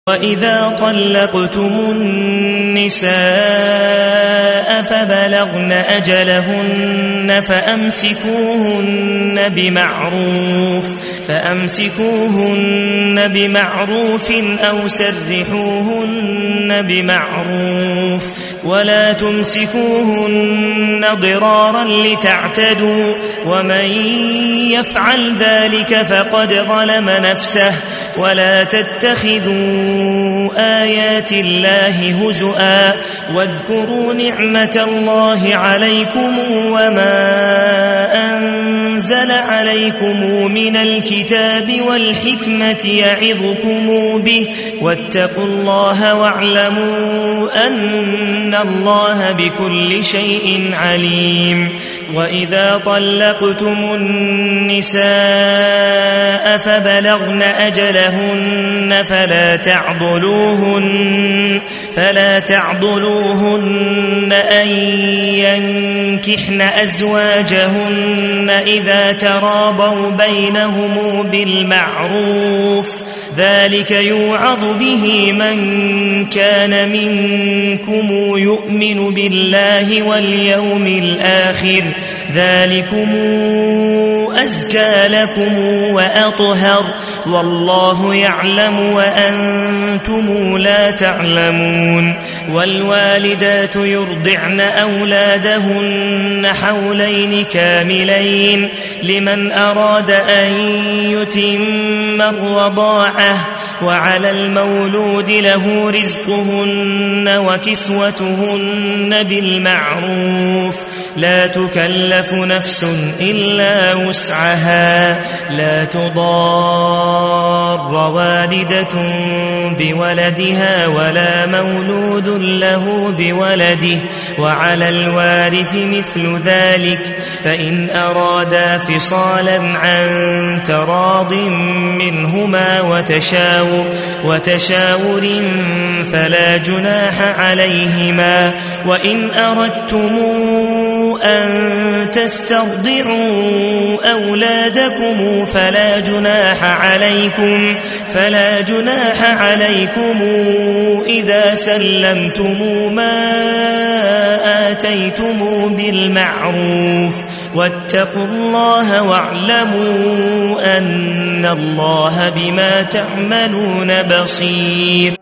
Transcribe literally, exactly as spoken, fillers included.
وإذا طلقتم النساء فبلغن أجلهن فأمسكوهن بمعروف فأمسكوهن بمعروف أو سرحوهن بمعروف ولا تمسكوهن ضرارا لتعتدوا ومن يفعل ذلك فقد ظلم نفسه ولا تتخذوا آيات الله هزؤا واذكروا نعمة الله عليكم وما أنزل عليكم من الكتاب والحكمة يعظكم به واتقوا الله واعلموا أن الله بكل شيء عليم. وإذا طلقتم النساء فبلغن أجلهن فلا تعضلوهن فلا تعضلوهن أن ينكحن أزواجهن إذا تراضوا بينهم بالمعروف ذلك يوعظ به من كان منكم يؤمن بالله واليوم الآخر ذلكم أزكى لكم وأطهر والله يعلم وأنتم لا تعلمون. والوالدات يرضعن أولادهن حولين كاملين لمن أراد أن يتم الرضاعة وعلى المولود له رزقهن وكسوتهن بالمعروف لا تكلف نفس إلا وسعها لا تضار والدة بولدها ولا مولود له بولده وعلى الوارث مثل ذلك فإن أرادا فصالا عن تراض منهما وتشاور وتشاور فلا جناح عليهما. وإن أردتم أن تسترضعوا أولادكم فلا جناح عليكم فلا جناح عليكم إذا سلمتم ما آتيتم بالمعروف واتقوا الله واعلموا أن الله بما تعملون بصير.